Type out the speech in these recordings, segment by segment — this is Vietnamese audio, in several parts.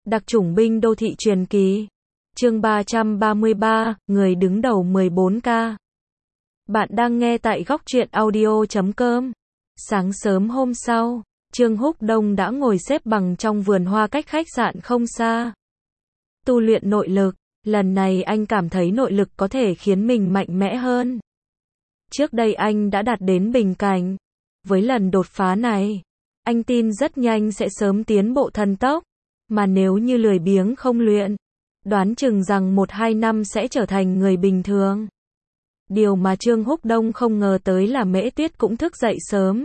Đặc chủng binh đô thị truyền kỳ. Chương 333, người đứng đầu 14K. Bạn đang nghe tại góc truyện audio.com. Sáng sớm hôm sau, Trương Húc Đông đã ngồi xếp bằng trong vườn hoa cách khách sạn không xa. Tu luyện nội lực, lần này anh cảm thấy nội lực có thể khiến mình mạnh mẽ hơn. Trước đây anh đã đạt đến bình cảnh. Với lần đột phá này, anh tin rất nhanh sẽ sớm tiến bộ thần tốc. Mà nếu như lười biếng không luyện, đoán chừng rằng 1-2 năm sẽ trở thành người bình thường. Điều mà Trương Húc Đông không ngờ tới là Mễ Tuyết cũng thức dậy sớm.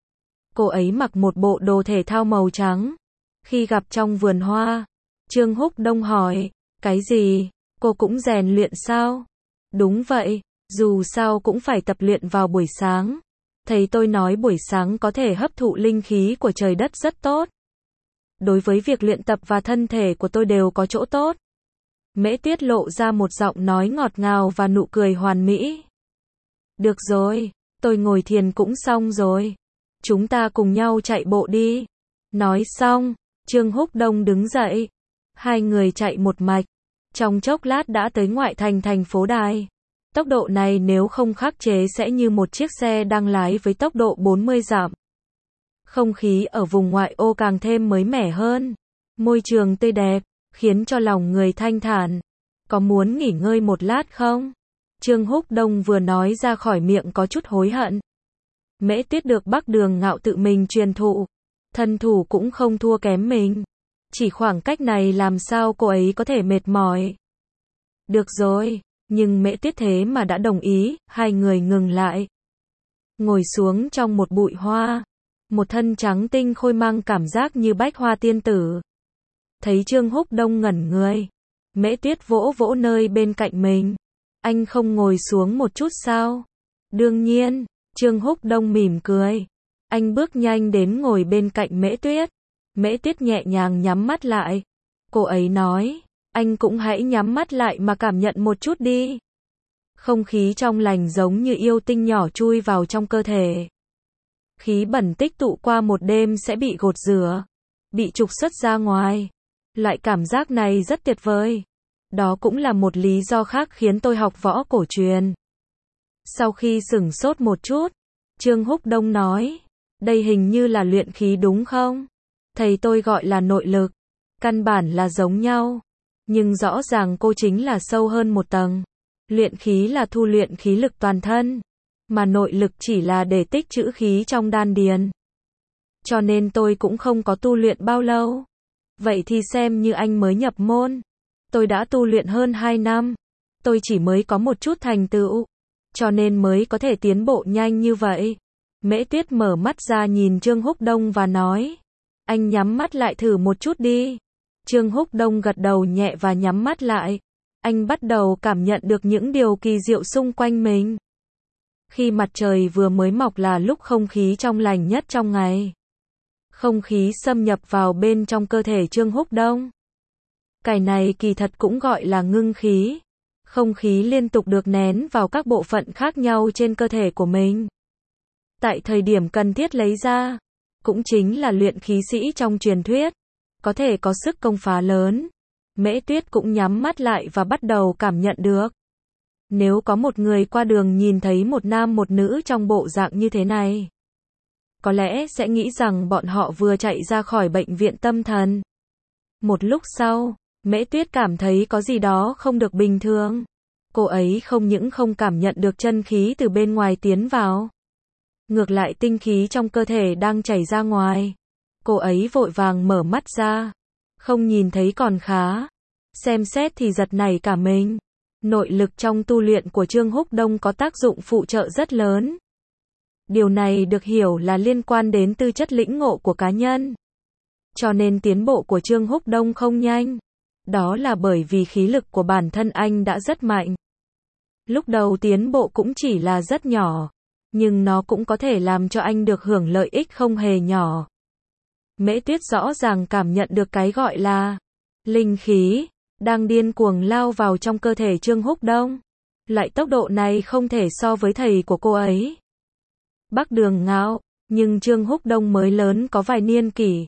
Cô ấy mặc một bộ đồ thể thao màu trắng. Khi gặp trong vườn hoa, Trương Húc Đông hỏi, cái gì, cô cũng rèn luyện sao? Đúng vậy, dù sao cũng phải tập luyện vào buổi sáng. Thầy tôi nói buổi sáng có thể hấp thụ linh khí của trời đất rất tốt. Đối với việc luyện tập và thân thể của tôi đều có chỗ tốt. Mễ Tuyết lộ ra một giọng nói ngọt ngào và nụ cười hoàn mỹ. Được rồi, tôi ngồi thiền cũng xong rồi. Chúng ta cùng nhau chạy bộ đi. Nói xong, Trương Húc Đông đứng dậy. Hai người chạy một mạch. Trong chốc lát đã tới ngoại thành thành phố Đài. Tốc độ này nếu không khắc chế sẽ như một chiếc xe đang lái với tốc độ 40 dặm. Không khí ở vùng ngoại ô càng thêm mới mẻ hơn. Môi trường tươi đẹp, khiến cho lòng người thanh thản. Có muốn nghỉ ngơi một lát không? Trương Húc Đông vừa nói ra khỏi miệng có chút hối hận. Mễ Tuyết được Bắc Đường Ngạo tự mình truyền thụ. Thân thủ cũng không thua kém mình. Chỉ khoảng cách này làm sao cô ấy có thể mệt mỏi. Được rồi, nhưng Mễ Tuyết thế mà đã đồng ý, hai người ngừng lại. Ngồi xuống trong một bụi hoa. Một thân trắng tinh khôi mang cảm giác như bách hoa tiên tử. Thấy Trương Húc Đông ngẩn người, Mễ Tuyết vỗ vỗ nơi bên cạnh mình. Anh không ngồi xuống một chút sao? Đương nhiên, Trương Húc Đông mỉm cười. Anh bước nhanh đến ngồi bên cạnh Mễ Tuyết. Mễ Tuyết nhẹ nhàng nhắm mắt lại. Cô ấy nói, anh cũng hãy nhắm mắt lại mà cảm nhận một chút đi. Không khí trong lành giống như yêu tinh nhỏ chui vào trong cơ thể. Khí bẩn tích tụ qua một đêm sẽ bị gột rửa, bị trục xuất ra ngoài. Loại cảm giác này rất tuyệt vời. Đó cũng là một lý do khác khiến tôi học võ cổ truyền. Sau khi sửng sốt một chút, Trương Húc Đông nói, đây hình như là luyện khí đúng không? Thầy tôi gọi là nội lực, căn bản là giống nhau. Nhưng rõ ràng cô chính là sâu hơn một tầng. Luyện khí là thu luyện khí lực toàn thân. Mà nội lực chỉ là để tích trữ khí trong đan điền. Cho nên tôi cũng không có tu luyện bao lâu. Vậy thì xem như anh mới nhập môn. Tôi đã tu luyện hơn 2 năm. Tôi chỉ mới có một chút thành tựu. Cho nên mới có thể tiến bộ nhanh như vậy. Mễ Tuyết mở mắt ra nhìn Trương Húc Đông và nói. Anh nhắm mắt lại thử một chút đi. Trương Húc Đông gật đầu nhẹ và nhắm mắt lại. Anh bắt đầu cảm nhận được những điều kỳ diệu xung quanh mình. Khi mặt trời vừa mới mọc là lúc không khí trong lành nhất trong ngày. Không khí xâm nhập vào bên trong cơ thể Trương Húc Đông. Cái này kỳ thật cũng gọi là ngưng khí. Không khí liên tục được nén vào các bộ phận khác nhau trên cơ thể của mình. Tại thời điểm cần thiết lấy ra, cũng chính là luyện khí sĩ trong truyền thuyết, có thể có sức công phá lớn. Mễ Tuyết cũng nhắm mắt lại và bắt đầu cảm nhận được. Nếu có một người qua đường nhìn thấy một nam một nữ trong bộ dạng như thế này, có lẽ sẽ nghĩ rằng bọn họ vừa chạy ra khỏi bệnh viện tâm thần. Một lúc sau, Mễ Tuyết cảm thấy có gì đó không được bình thường. Cô ấy không những không cảm nhận được chân khí từ bên ngoài tiến vào. Ngược lại tinh khí trong cơ thể đang chảy ra ngoài. Cô ấy vội vàng mở mắt ra. Không nhìn thấy còn khá. Xem xét thì giật nảy cả mình. Nội lực trong tu luyện của Trương Húc Đông có tác dụng phụ trợ rất lớn. Điều này được hiểu là liên quan đến tư chất lĩnh ngộ của cá nhân. Cho nên tiến bộ của Trương Húc Đông không nhanh. Đó là bởi vì khí lực của bản thân anh đã rất mạnh. Lúc đầu tiến bộ cũng chỉ là rất nhỏ. Nhưng nó cũng có thể làm cho anh được hưởng lợi ích không hề nhỏ. Mễ Tuyết rõ ràng cảm nhận được cái gọi là linh khí đang điên cuồng lao vào trong cơ thể Trương Húc Đông. Loại tốc độ này không thể so với thầy của cô ấy. Bắc Đường Ngạo, nhưng Trương Húc Đông mới lớn có vài niên kỷ.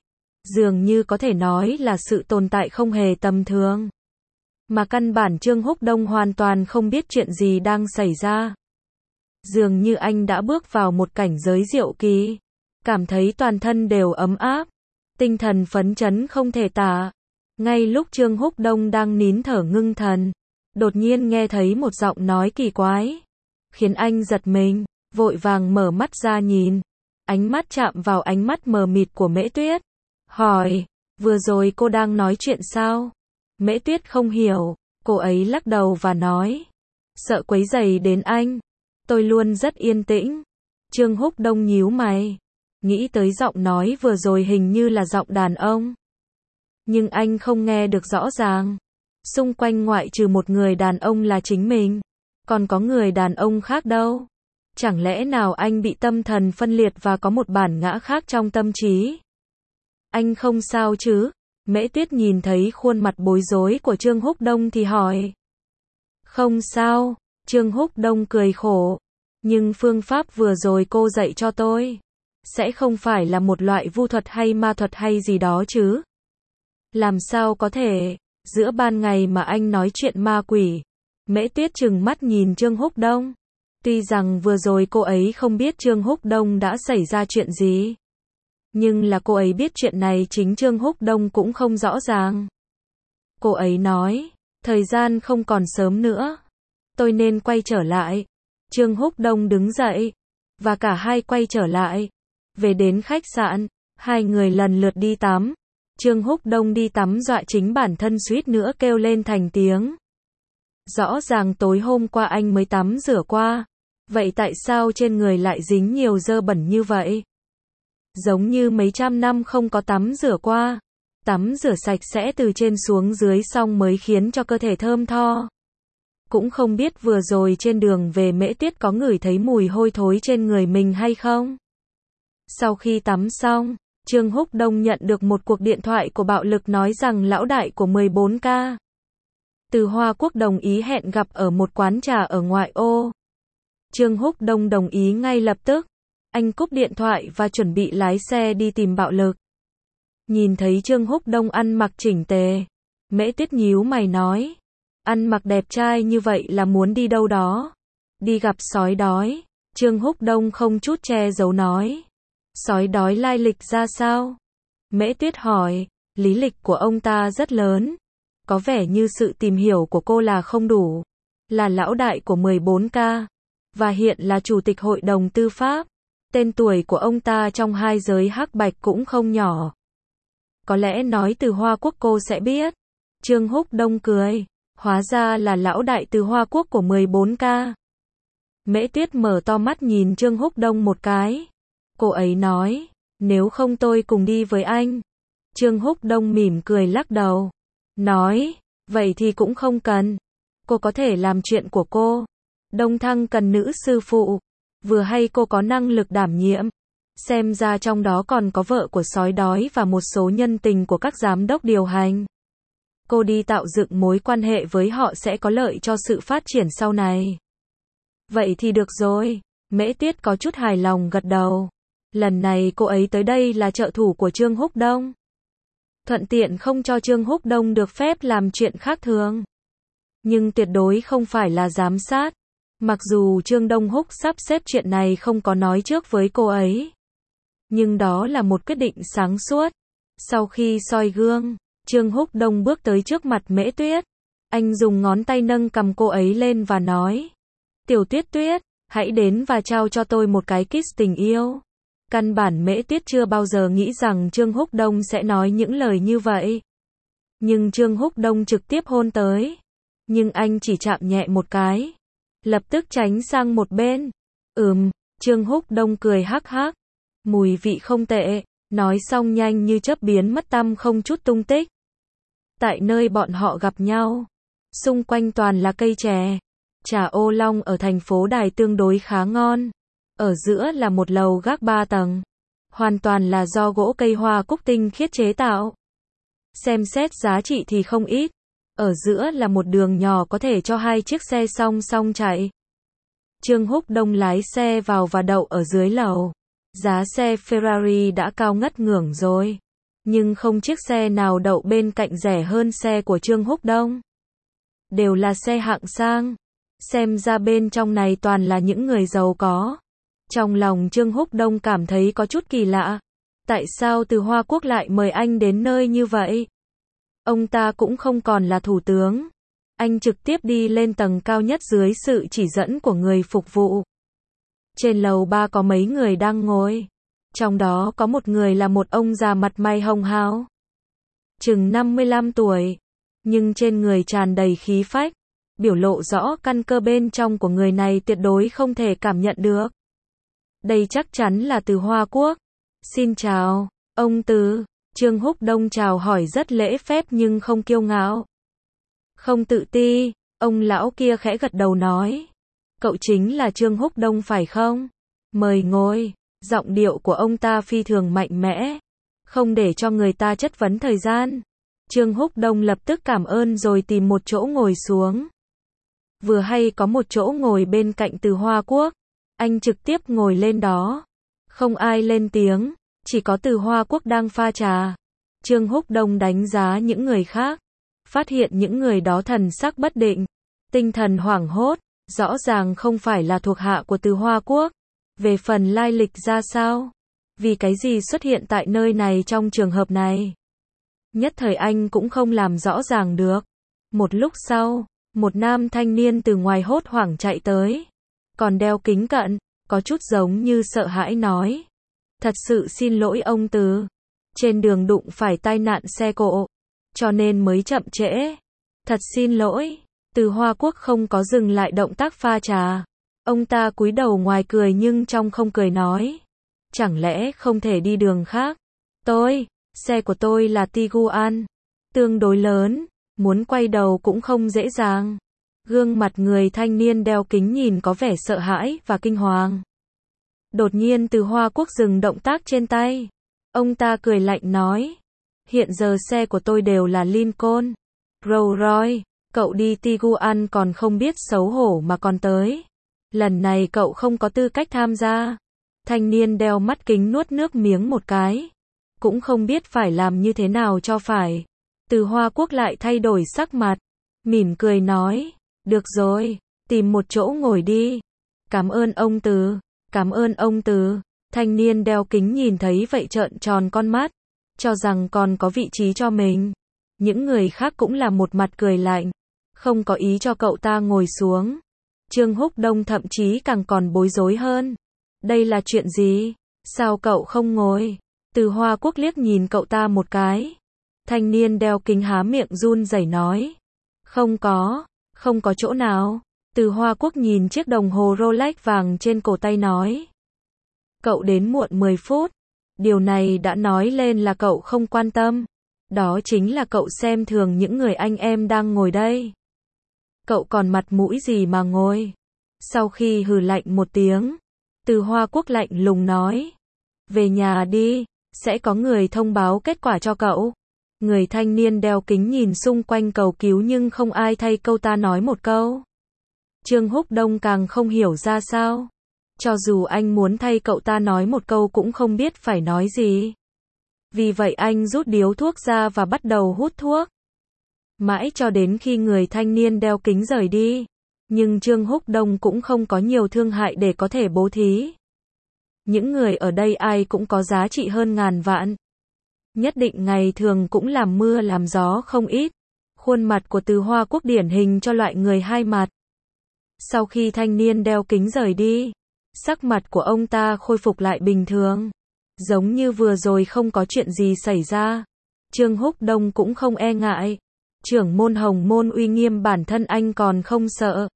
Dường như có thể nói là sự tồn tại không hề tầm thường. Mà căn bản Trương Húc Đông hoàn toàn không biết chuyện gì đang xảy ra. Dường như anh đã bước vào một cảnh giới diệu kỳ. Cảm thấy toàn thân đều ấm áp. Tinh thần phấn chấn không thể tả. Ngay lúc Trương Húc Đông đang nín thở ngưng thần, đột nhiên nghe thấy một giọng nói kỳ quái, khiến anh giật mình, vội vàng mở mắt ra nhìn. Ánh mắt chạm vào ánh mắt mờ mịt của Mễ Tuyết. Hỏi, vừa rồi cô đang nói chuyện sao? Mễ Tuyết không hiểu, cô ấy lắc đầu và nói, sợ quấy rầy đến anh. Tôi luôn rất yên tĩnh. Trương Húc Đông nhíu mày, nghĩ tới giọng nói vừa rồi hình như là giọng đàn ông. Nhưng anh không nghe được rõ ràng. Xung quanh ngoại trừ một người đàn ông là chính mình, còn có người đàn ông khác đâu. Chẳng lẽ nào anh bị tâm thần phân liệt và có một bản ngã khác trong tâm trí? Anh không sao chứ? Mễ Tuyết nhìn thấy khuôn mặt bối rối của Trương Húc Đông thì hỏi. Không sao, Trương Húc Đông cười khổ. Nhưng phương pháp vừa rồi cô dạy cho tôi sẽ không phải là một loại vu thuật hay ma thuật hay gì đó chứ? Làm sao có thể, giữa ban ngày mà anh nói chuyện ma quỷ? Mễ Tuyết trừng mắt nhìn Trương Húc Đông. Tuy rằng vừa rồi cô ấy không biết Trương Húc Đông đã xảy ra chuyện gì, nhưng là cô ấy biết chuyện này chính Trương Húc Đông cũng không rõ ràng. Cô ấy nói, thời gian không còn sớm nữa, tôi nên quay trở lại. Trương Húc Đông đứng dậy, và cả hai quay trở lại. Về đến khách sạn, hai người lần lượt đi tắm. Trương Húc Đông đi tắm dọa chính bản thân suýt nữa kêu lên thành tiếng. Rõ ràng tối hôm qua anh mới tắm rửa qua. Vậy tại sao trên người lại dính nhiều dơ bẩn như vậy? Giống như mấy trăm năm không có tắm rửa qua. Tắm rửa sạch sẽ từ trên xuống dưới xong mới khiến cho cơ thể thơm tho. Cũng không biết vừa rồi trên đường về Mễ Tuyết có ngửi thấy mùi hôi thối trên người mình hay không? Sau khi tắm xong, Trương Húc Đông nhận được một cuộc điện thoại của bạo lực nói rằng lão đại của 14K từ Hoa Quốc đồng ý hẹn gặp ở một quán trà ở ngoại ô. Trương Húc Đông đồng ý ngay lập tức. Anh cúp điện thoại và chuẩn bị lái xe đi tìm bạo lực. Nhìn thấy Trương Húc Đông ăn mặc chỉnh tề, Mễ Tuyết nhíu mày nói, ăn mặc đẹp trai như vậy là muốn đi đâu đó? Đi gặp sói đói. Trương Húc Đông không chút che giấu nói, sói đói lai lịch ra sao? Mễ Tuyết hỏi, lý lịch của ông ta rất lớn. Có vẻ như sự tìm hiểu của cô là không đủ. Là lão đại của 14K, và hiện là chủ tịch hội đồng tư pháp. Tên tuổi của ông ta trong hai giới hắc bạch cũng không nhỏ. Có lẽ nói từ Hoa Quốc cô sẽ biết. Trương Húc Đông cười, hóa ra là lão đại từ Hoa Quốc của 14K. Mễ Tuyết mở to mắt nhìn Trương Húc Đông một cái. Cô ấy nói, nếu không tôi cùng đi với anh. Trương Húc Đông mỉm cười lắc đầu. Nói, vậy thì cũng không cần. Cô có thể làm chuyện của cô. Đông Thăng cần nữ sư phụ. Vừa hay cô có năng lực đảm nhiệm. Xem ra trong đó còn có vợ của sói đói và một số nhân tình của các giám đốc điều hành. Cô đi tạo dựng mối quan hệ với họ sẽ có lợi cho sự phát triển sau này. Vậy thì được rồi. Mễ Tuyết có chút hài lòng gật đầu. Lần này cô ấy tới đây là trợ thủ của Trương Húc Đông. Thuận tiện không cho Trương Húc Đông được phép làm chuyện khác thường. Nhưng tuyệt đối không phải là giám sát. Mặc dù Trương Đông Húc sắp xếp chuyện này không có nói trước với cô ấy. Nhưng đó là một quyết định sáng suốt. Sau khi soi gương, Trương Húc Đông bước tới trước mặt Mễ Tuyết. Anh dùng ngón tay nâng cầm cô ấy lên và nói. Tiểu Tuyết Tuyết, hãy đến và trao cho tôi một cái kiss tình yêu. Căn bản Mễ Tuyết chưa bao giờ nghĩ rằng Trương Húc Đông sẽ nói những lời như vậy. Nhưng Trương Húc Đông trực tiếp hôn tới. Nhưng anh chỉ chạm nhẹ một cái. Lập tức tránh sang một bên. Trương Húc Đông cười hắc hắc. Mùi vị không tệ. Nói xong nhanh như chớp biến mất tăm không chút tung tích. Tại nơi bọn họ gặp nhau, xung quanh toàn là cây chè. Trà ô long ở thành phố Đài tương đối khá ngon. Ở giữa là một lầu gác 3 tầng. Hoàn toàn là do gỗ cây hoa cúc tinh khiết chế tạo. Xem xét giá trị thì không ít. Ở giữa là một đường nhỏ có thể cho hai chiếc xe song song chạy. Trương Húc Đông lái xe vào và đậu ở dưới lầu. Giá xe Ferrari đã cao ngất ngưởng rồi. nhưng không chiếc xe nào đậu bên cạnh rẻ hơn xe của Trương Húc Đông. Đều là xe hạng sang. Xem ra bên trong này toàn là những người giàu có. Trong lòng Trương Húc Đông cảm thấy có chút kỳ lạ. Tại sao từ Hoa Quốc lại mời anh đến nơi như vậy? Ông ta cũng không còn là thủ tướng. Anh trực tiếp đi lên tầng cao nhất dưới sự chỉ dẫn của người phục vụ. Trên lầu 3 có mấy người đang ngồi. Trong đó có một người là một ông già mặt mày hồng hào. Chừng 55 tuổi. Nhưng trên người tràn đầy khí phách. Biểu lộ rõ căn cơ bên trong của người này tuyệt đối không thể cảm nhận được. Đây chắc chắn là từ Hoa Quốc. Xin chào, ông Từ. Trương Húc Đông chào hỏi rất lễ phép nhưng không kiêu ngạo. Không tự ti, ông lão kia khẽ gật đầu nói. Cậu chính là Trương Húc Đông phải không? Mời ngồi. Giọng điệu của ông ta phi thường mạnh mẽ. Không để cho người ta chất vấn thời gian. Trương Húc Đông lập tức cảm ơn rồi tìm một chỗ ngồi xuống. Vừa hay có một chỗ ngồi bên cạnh từ Hoa Quốc. Anh trực tiếp ngồi lên đó. Không ai lên tiếng. Chỉ có từ Hoa Quốc đang pha trà. Trương Húc Đông đánh giá những người khác. Phát hiện những người đó thần sắc bất định. Tinh thần hoảng hốt. Rõ ràng không phải là thuộc hạ của từ Hoa Quốc. Về phần lai lịch ra sao? Vì cái gì xuất hiện tại nơi này trong trường hợp này? Nhất thời anh cũng không làm rõ ràng được. Một lúc sau, một nam thanh niên từ ngoài hốt hoảng chạy tới. Còn đeo kính cận, có chút giống như sợ hãi nói. Thật sự xin lỗi ông Từ. Trên đường đụng phải tai nạn xe cộ. Cho nên mới chậm trễ. Thật xin lỗi. Từ Hoa Quốc không có dừng lại động tác pha trà. Ông ta cúi đầu ngoài cười nhưng trong không cười nói. Chẳng lẽ không thể đi đường khác? Xe của tôi là Tiguan. Tương đối lớn. Muốn quay đầu cũng không dễ dàng. Gương mặt người thanh niên đeo kính nhìn có vẻ sợ hãi và kinh hoàng. Đột nhiên từ Hoa Quốc dừng động tác trên tay. Ông ta cười lạnh nói. Hiện giờ xe của tôi đều là Lincoln, Rolls Royce. Cậu đi Tiguan còn không biết xấu hổ mà còn tới. Lần này cậu không có tư cách tham gia. Thanh niên đeo mắt kính nuốt nước miếng một cái. Cũng không biết phải làm như thế nào cho phải. Từ Hoa Quốc lại thay đổi sắc mặt. Mỉm cười nói. Được rồi, tìm một chỗ ngồi đi. Cảm ơn ông Từ. Cảm ơn ông Từ. Thanh niên đeo kính nhìn thấy vậy trợn tròn con mắt. Cho rằng còn có vị trí cho mình. Những người khác cũng là một mặt cười lạnh. Không có ý cho cậu ta ngồi xuống. Trương Húc Đông thậm chí càng còn bối rối hơn. Đây là chuyện gì? Sao cậu không ngồi? Từ Hoa Quốc liếc nhìn cậu ta một cái. Thanh niên đeo kính há miệng run rẩy nói. Không có chỗ nào. Từ Hoa Quốc nhìn chiếc đồng hồ Rolex vàng trên cổ tay nói. Cậu đến muộn 10 phút. Điều này đã nói lên là cậu không quan tâm. Đó chính là cậu xem thường những người anh em đang ngồi đây. Cậu còn mặt mũi gì mà ngồi? Sau khi hừ lạnh một tiếng, từ Hoa Quốc lạnh lùng nói. Về nhà đi, sẽ có người thông báo kết quả cho cậu. Người thanh niên đeo kính nhìn xung quanh cầu cứu nhưng không ai thay câu ta nói một câu. Trương Húc Đông càng không hiểu ra sao. Cho dù anh muốn thay cậu ta nói một câu cũng không biết phải nói gì. Vì vậy anh rút điếu thuốc ra và bắt đầu hút thuốc. Mãi cho đến khi người thanh niên đeo kính rời đi. Nhưng Trương Húc Đông cũng không có nhiều thương hại để có thể bố thí. Những người ở đây ai cũng có giá trị hơn ngàn vạn. Nhất định ngày thường cũng làm mưa làm gió không ít. Khuôn mặt của từ Hoa Quốc điển hình cho loại người hai mặt. Sau khi thanh niên đeo kính rời đi, sắc mặt của ông ta khôi phục lại bình thường. Giống như vừa rồi không có chuyện gì xảy ra. Trương Húc Đông cũng không e ngại. Trưởng môn Hồng Môn uy nghiêm bản thân anh còn không sợ.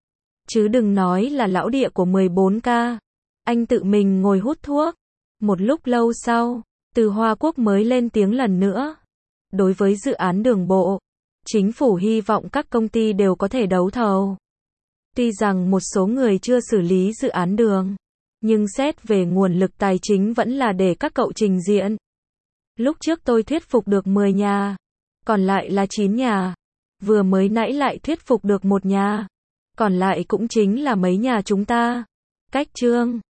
Chứ đừng nói là lão địa của 14K. Anh tự mình ngồi hút thuốc. Một lúc lâu sau, từ Hoa Quốc mới lên tiếng lần nữa. Đối với dự án đường bộ, chính phủ hy vọng các công ty đều có thể đấu thầu. Tuy rằng một số người chưa xử lý dự án đường, nhưng xét về nguồn lực tài chính vẫn là để các cậu trình diện. Lúc trước tôi thuyết phục được 10 nhà, còn lại là 9 nhà. Vừa mới nãy lại thuyết phục được 1 nhà, còn lại cũng chính là mấy nhà chúng ta. Cách Trương